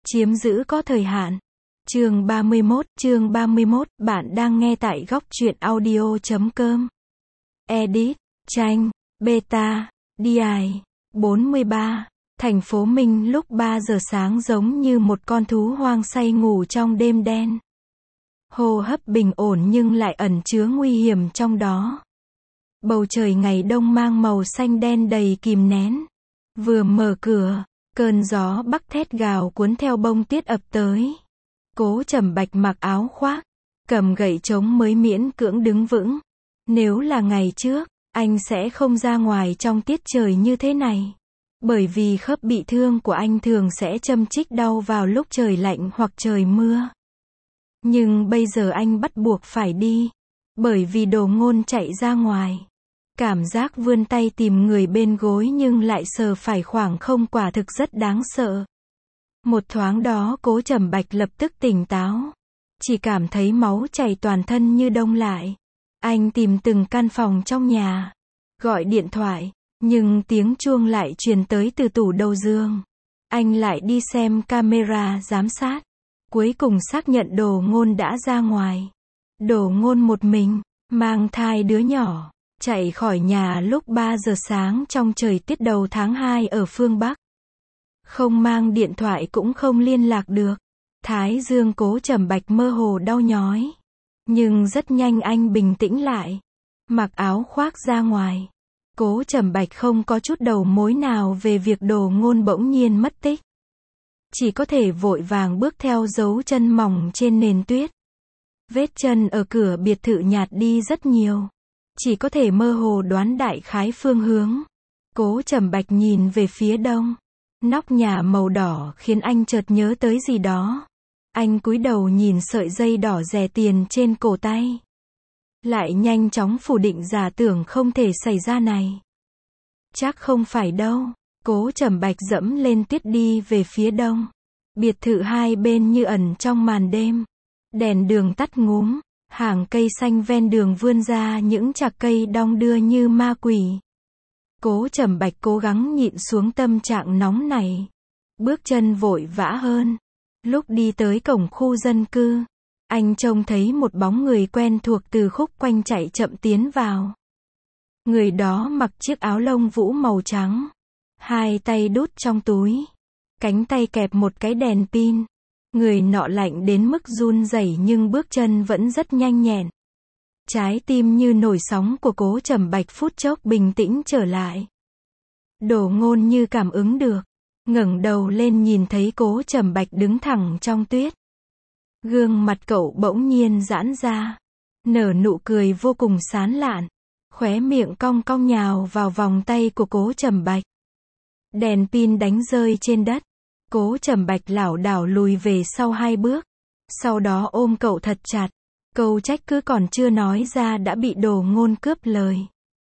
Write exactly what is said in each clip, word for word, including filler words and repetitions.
Chiếm giữ có thời hạn. Chương ba mươi mốt, chương ba mươi mốt, bạn đang nghe tại góc truyện audio chấm com. Edit, tranh, beta, đi ai, bốn mươi ba. Thành phố Minh lúc ba giờ sáng giống như một con thú hoang say ngủ trong đêm đen. Hô hấp bình ổn nhưng lại ẩn chứa nguy hiểm trong đó. Bầu trời ngày đông mang màu xanh đen đầy kìm nén. Vừa mở cửa, cơn gió bắc thét gào cuốn theo bông tuyết ập tới. Cố Trầm Bạch mặc áo khoác, cầm gậy trống mới miễn cưỡng đứng vững. Nếu là ngày trước, anh sẽ không ra ngoài trong tiết trời như thế này. Bởi vì khớp bị thương của anh thường sẽ châm chích đau vào lúc trời lạnh hoặc trời mưa. Nhưng bây giờ anh bắt buộc phải đi. Bởi vì Đồ Ngôn chạy ra ngoài. Cảm giác vươn tay tìm người bên gối nhưng lại sờ phải khoảng không quả thực rất đáng sợ. Một thoáng đó Cố Trầm Bạch lập tức tỉnh táo. Chỉ cảm thấy máu chảy toàn thân như đông lại. Anh tìm từng căn phòng trong nhà. Gọi điện thoại. Nhưng tiếng chuông lại truyền tới từ tủ đầu giường. Anh lại đi xem camera giám sát. Cuối cùng xác nhận Đồ Ngôn đã ra ngoài. Đồ Ngôn một mình, mang thai đứa nhỏ, chạy khỏi nhà lúc ba giờ sáng trong trời tuyết đầu tháng hai ở phương Bắc. Không mang điện thoại cũng không liên lạc được. Thái dương Cố Trầm Bạch mơ hồ đau nhói. Nhưng rất nhanh anh bình tĩnh lại. Mặc áo khoác ra ngoài. Cố Trầm Bạch không có chút đầu mối nào về việc Đồ Ngôn bỗng nhiên mất tích. Chỉ có thể vội vàng bước theo dấu chân mỏng trên nền tuyết. Vết chân ở cửa biệt thự nhạt đi rất nhiều. Chỉ có thể mơ hồ đoán đại khái phương hướng. Cố Trầm Bạch nhìn về phía đông. Nóc nhà màu đỏ khiến anh chợt nhớ tới gì đó. Anh cúi đầu nhìn sợi dây đỏ rẻ tiền trên cổ tay. Lại nhanh chóng phủ định giả tưởng không thể xảy ra này. Chắc không phải đâu. Cố Trầm Bạch dẫm lên tuyết đi về phía đông. Biệt thự hai bên như ẩn trong màn đêm. Đèn đường tắt ngúm. Hàng cây xanh ven đường vươn ra những chạc cây đong đưa như ma quỷ. Cố Trầm Bạch cố gắng nhịn xuống tâm trạng nóng này. Bước chân vội vã hơn. Lúc đi tới cổng khu dân cư, anh trông thấy một bóng người quen thuộc từ khúc quanh chạy chậm tiến vào. Người đó mặc chiếc áo lông vũ màu trắng. Hai tay đút trong túi. Cánh tay kẹp một cái đèn pin. Người nọ lạnh đến mức run rẩy nhưng bước chân vẫn rất nhanh nhẹn. Trái tim như nổi sóng của Cố Trầm Bạch phút chốc bình tĩnh trở lại. Đồ Ngôn như cảm ứng được. Ngẩng đầu lên nhìn thấy Cố Trầm Bạch đứng thẳng trong tuyết. Gương mặt cậu bỗng nhiên giãn ra. Nở nụ cười vô cùng sán lạn. Khóe miệng cong cong nhào vào vòng tay của Cố Trầm Bạch. Đèn pin đánh rơi trên đất. Cố Trầm Bạch lảo đảo lùi về sau hai bước. Sau đó ôm cậu thật chặt. Câu trách cứ còn chưa nói ra đã bị Đồ Ngôn cướp lời.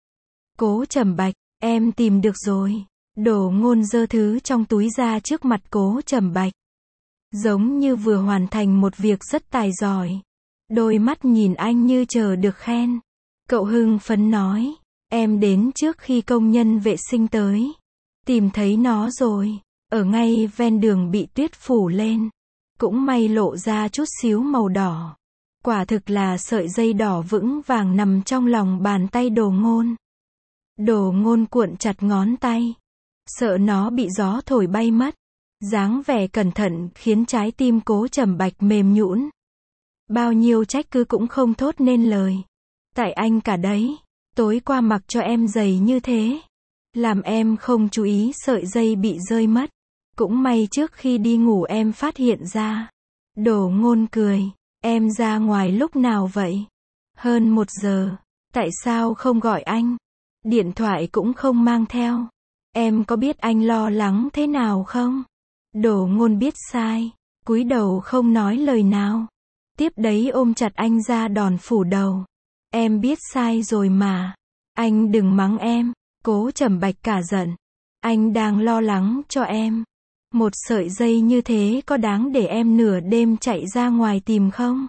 Cố Trầm Bạch, em tìm được rồi. Đồ Ngôn giơ thứ trong túi ra trước mặt Cố Trầm Bạch. Giống như vừa hoàn thành một việc rất tài giỏi. Đôi mắt nhìn anh như chờ được khen. Cậu hưng phấn nói, em đến trước khi công nhân vệ sinh tới. Tìm thấy nó rồi. Ở ngay ven đường bị tuyết phủ lên. Cũng may lộ ra chút xíu màu đỏ. Quả thực là sợi dây đỏ vững vàng nằm trong lòng bàn tay Đồ Ngôn. Đồ Ngôn cuộn chặt ngón tay. Sợ nó bị gió thổi bay mất. Dáng vẻ cẩn thận khiến trái tim Cố Trầm Bạch mềm nhũn. Bao nhiêu trách cứ cũng không thốt nên lời. Tại anh cả đấy. Tối qua mặc cho em giày như thế. Làm em không chú ý sợi dây bị rơi mất. Cũng may trước khi đi ngủ em phát hiện ra. Đồ Ngôn cười. Em ra ngoài lúc nào vậy? Hơn một giờ. Tại sao không gọi anh? Điện thoại cũng không mang theo. Em có biết anh lo lắng thế nào không? Đồ Ngôn biết sai. Cúi đầu không nói lời nào. Tiếp đấy ôm chặt anh ra đòn phủ đầu. Em biết sai rồi mà. Anh đừng mắng em. Cố Trầm Bạch cả giận. Anh đang lo lắng cho em. Một sợi dây như thế có đáng để em nửa đêm chạy ra ngoài tìm không?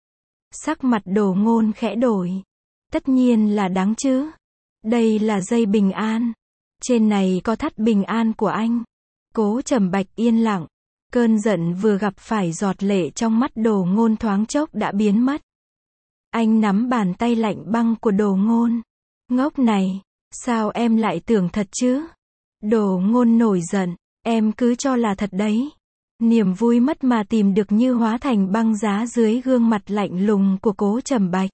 Sắc mặt Đồ Ngôn khẽ đổi. Tất nhiên là đáng chứ. Đây là dây bình an. Trên này có thắt bình an của anh. Cố Trầm Bạch yên lặng. Cơn giận vừa gặp phải giọt lệ trong mắt Đồ Ngôn thoáng chốc đã biến mất. Anh nắm bàn tay lạnh băng của Đồ Ngôn. Ngốc này, sao em lại tưởng thật chứ? Đồ Ngôn nổi giận, em cứ cho là thật đấy. Niềm vui mất mà tìm được như hóa thành băng giá dưới gương mặt lạnh lùng của Cố Trầm Bạch.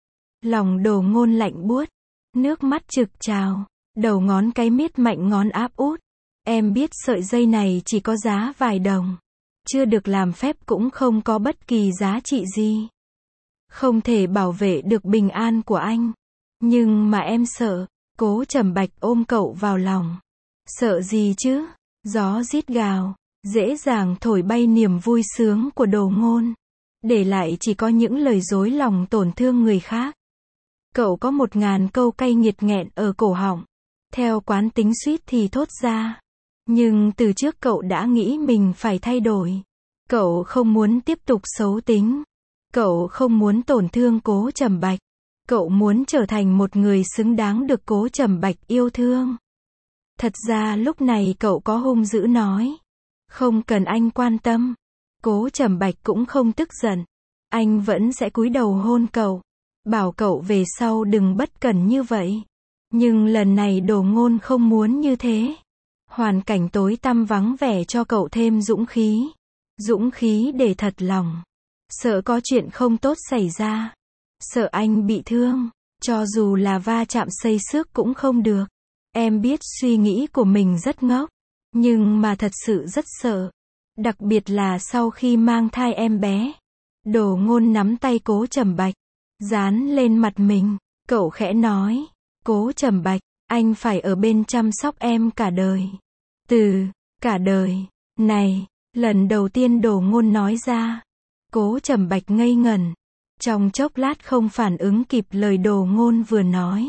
Lòng Đồ Ngôn lạnh buốt, nước mắt trực trào, đầu ngón cái miết mạnh ngón áp út. Em biết sợi dây này chỉ có giá vài đồng, chưa được làm phép cũng không có bất kỳ giá trị gì. Không thể bảo vệ được bình an của anh. Nhưng mà em sợ. Cố Trầm Bạch ôm cậu vào lòng. Sợ gì chứ? Gió rít gào, dễ dàng thổi bay niềm vui sướng của Đồ Ngôn. Để lại chỉ có những lời dối lòng tổn thương người khác. Cậu có một ngàn câu cay nghiệt nghẹn ở cổ họng. Theo quán tính suýt thì thốt ra. Nhưng từ trước cậu đã nghĩ mình phải thay đổi. Cậu không muốn tiếp tục xấu tính. Cậu không muốn tổn thương Cố Trầm Bạch. Cậu muốn trở thành một người xứng đáng được Cố Trầm Bạch yêu thương. Thật ra lúc này cậu có hung dữ nói. Không cần anh quan tâm. Cố Trầm Bạch cũng không tức giận. Anh vẫn sẽ cúi đầu hôn cậu. Bảo cậu về sau đừng bất cẩn như vậy. Nhưng lần này Đồ Ngôn không muốn như thế. Hoàn cảnh tối tăm vắng vẻ cho cậu thêm dũng khí. Dũng khí để thật lòng. Sợ có chuyện không tốt xảy ra. Sợ anh bị thương. Cho dù là va chạm xây xước cũng không được. Em biết suy nghĩ của mình rất ngốc. Nhưng mà thật sự rất sợ. Đặc biệt là sau khi mang thai em bé. Đồ Ngôn nắm tay Cố Trầm Bạch. Dán lên mặt mình. Cậu khẽ nói. Cố Trầm Bạch, anh phải ở bên chăm sóc em cả đời. Từ, cả đời, này, lần đầu tiên Đồ Ngôn nói ra. Cố Trầm Bạch ngây ngẩn. Trong chốc lát không phản ứng kịp lời Đồ Ngôn vừa nói.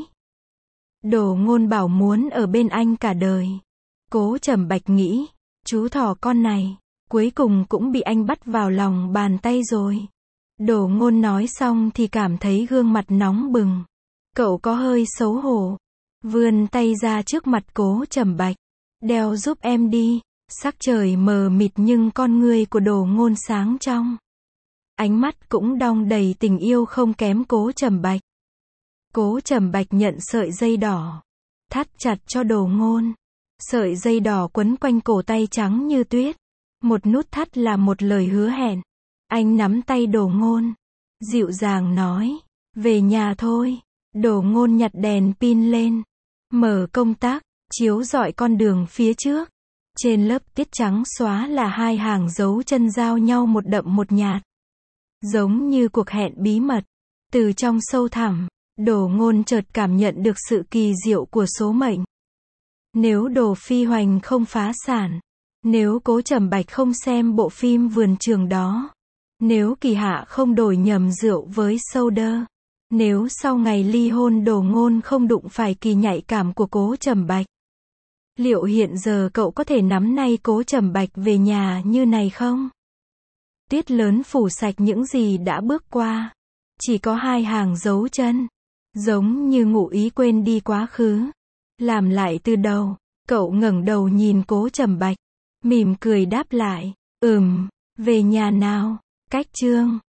Đồ Ngôn bảo muốn ở bên anh cả đời. Cố Trầm Bạch nghĩ, chú thỏ con này, cuối cùng cũng bị anh bắt vào lòng bàn tay rồi. Đồ Ngôn nói xong thì cảm thấy gương mặt nóng bừng. Cậu có hơi xấu hổ. Vươn tay ra trước mặt Cố Trầm Bạch. Đeo giúp em đi. Sắc trời mờ mịt nhưng con ngươi của Đồ Ngôn sáng trong. Ánh mắt cũng đong đầy tình yêu không kém Cố Trầm Bạch. Cố Trầm Bạch nhận sợi dây đỏ. Thắt chặt cho Đồ Ngôn. Sợi dây đỏ quấn quanh cổ tay trắng như tuyết. Một nút thắt là một lời hứa hẹn. Anh nắm tay Đồ Ngôn. Dịu dàng nói. Về nhà thôi. Đồ Ngôn nhặt đèn pin lên. Mở công tắc. Chiếu rọi con đường phía trước. Trên lớp tiết trắng xóa là hai hàng dấu chân giao nhau một đậm một nhạt. Giống như cuộc hẹn bí mật. Từ trong sâu thẳm, Đồ Ngôn chợt cảm nhận được sự kỳ diệu của số mệnh. Nếu Đồ Phi Hoành không phá sản. Nếu Cố Trầm Bạch không xem bộ phim Vườn Trường đó. Nếu Kỳ Hạ không đổi nhầm rượu với soda. Nếu sau ngày ly hôn Đồ Ngôn không đụng phải kỳ nhạy cảm của Cố Trầm Bạch. Liệu hiện giờ cậu có thể nắm nay Cố Trầm Bạch về nhà như này không? Tuyết lớn phủ sạch những gì đã bước qua. Chỉ có hai hàng dấu chân. Giống như ngụ ý quên đi quá khứ. Làm lại từ đầu. Cậu ngẩng đầu nhìn Cố Trầm Bạch. Mỉm cười đáp lại. Ừm, về nhà nào. Cách chương